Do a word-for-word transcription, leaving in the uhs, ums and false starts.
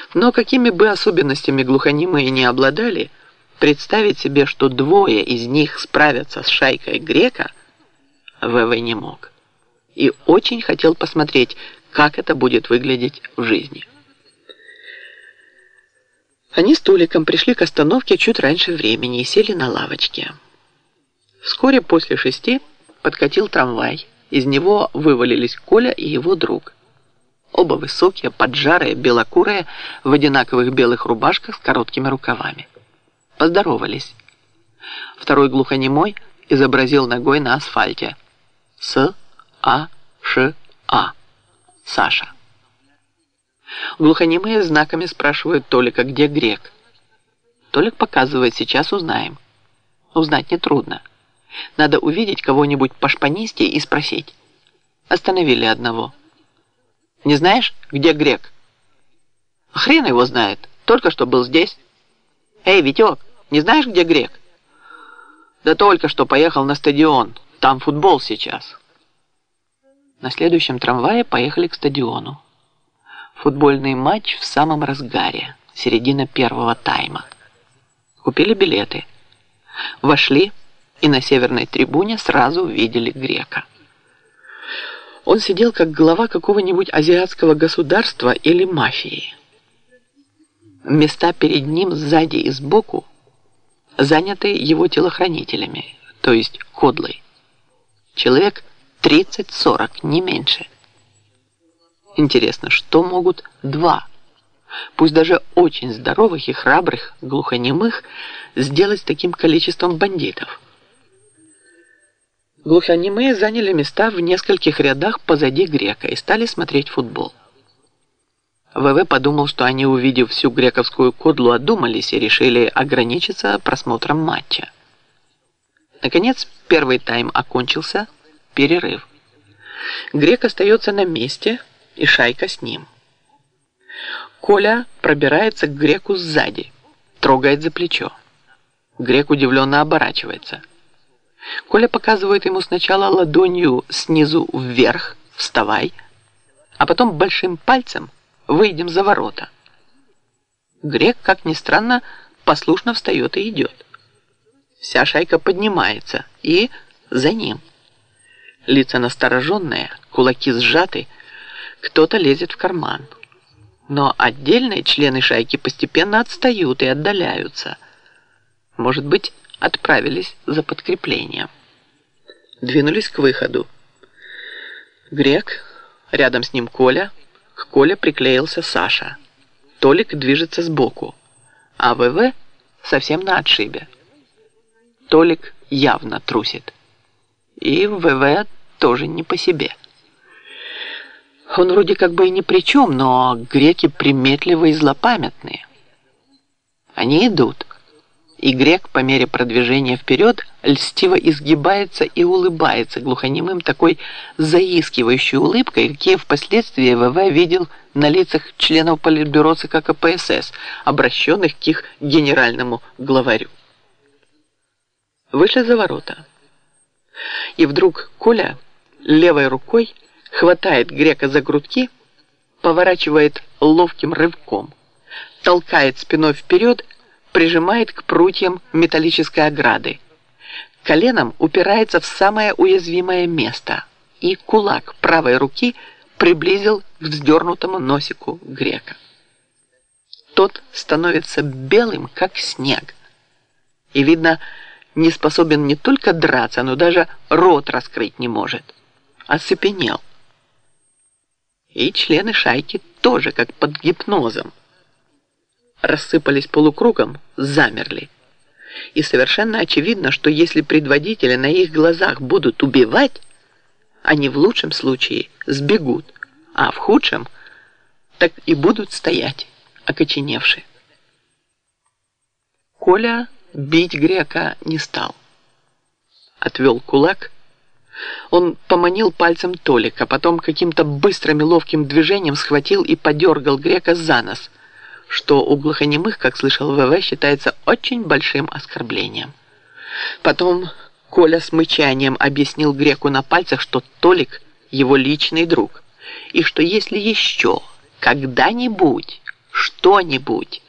Но какими бы особенностями глухонемые не обладали, представить себе, что двое из них справятся с шайкой Грека, ВВ не мог. И очень хотел посмотреть, как это будет выглядеть в жизни. Они с Толиком пришли к остановке чуть раньше времени и сели на лавочке. Вскоре после шести подкатил трамвай. Из него вывалились Коля и его друг. Оба высокие, поджарые, белокурые, в одинаковых белых рубашках с короткими рукавами. Поздоровались. Второй глухонемой изобразил ногой на асфальте. С-А-Ш-А. Саша. Глухонемые знаками спрашивают Толика, где Грек. Толик показывает, сейчас узнаем. Узнать нетрудно. Надо увидеть кого-нибудь по шпанисте и спросить. Остановили одного. Не знаешь, где Грек? Хрен его знает. Только что был здесь. Эй, Витек, не знаешь, где Грек? Да только что поехал на стадион. Там футбол сейчас. На следующем трамвае поехали к стадиону. Футбольный матч в самом разгаре. Середина первого тайма. Купили билеты. Вошли и на северной трибуне сразу увидели Грека. Он сидел как глава какого-нибудь азиатского государства или мафии. Места перед ним сзади и сбоку заняты его телохранителями, то есть кодлой. Человек тридцать-сорок, не меньше. Интересно, что могут два, пусть даже очень здоровых и храбрых глухонемых, сделать с таким количеством бандитов? Глухонемые заняли места в нескольких рядах позади Грека и стали смотреть футбол. ВВ подумал, что они, увидев всю грековскую кодлу, одумались и решили ограничиться просмотром матча. Наконец, первый тайм окончился, перерыв. Грек остается на месте, и шайка с ним. Коля пробирается к Греку сзади, трогает за плечо. Грек удивленно оборачивается. Коля показывает ему сначала ладонью снизу вверх, вставай, а потом большим пальцем выйдем за ворота. Грек, как ни странно, послушно встает и идет. Вся шайка поднимается и за ним. Лица настороженные, кулаки сжаты, кто-то лезет в карман. Но отдельные члены шайки постепенно отстают и отдаляются. Может быть, отправились за подкреплением. Двинулись к выходу. Грек, рядом с ним Коля, к Коле приклеился Саша. Толик движется сбоку, а ВВ совсем на отшибе. Толик явно трусит. И ВВ тоже не по себе. Он вроде как бы и ни при чем, но греки приметливые и злопамятные. Они идут. И Грек по мере продвижения вперед льстиво изгибается и улыбается глухонемым такой заискивающей улыбкой, какие впоследствии ВВ видел на лицах членов политбюро ЦК КПСС, обращенных к их генеральному главарю. Вышли за ворота. И вдруг Коля левой рукой хватает Грека за грудки, поворачивает ловким рывком, толкает спиной вперед, прижимает к прутьям металлической ограды. Коленом упирается в самое уязвимое место, и кулак правой руки приблизил к вздернутому носику Грека. Тот становится белым, как снег. И, видно, не способен не только драться, но даже рот раскрыть не может. Оцепенел. И члены шайки тоже, как под гипнозом, рассыпались полукругом, замерли. И совершенно очевидно, что если предводители на их глазах будут убивать, они в лучшем случае сбегут, а в худшем так и будут стоять, окоченевшие. Коля бить Грека не стал. Отвел кулак. Он поманил пальцем Толика, потом каким-то быстрым и ловким движением схватил и подергал Грека за нос, что у глухонемых, как слышал ВВ, считается очень большим оскорблением. Потом Коля с мычанием объяснил Греку на пальцах, что Толик его личный друг, и что если еще когда-нибудь что-нибудь.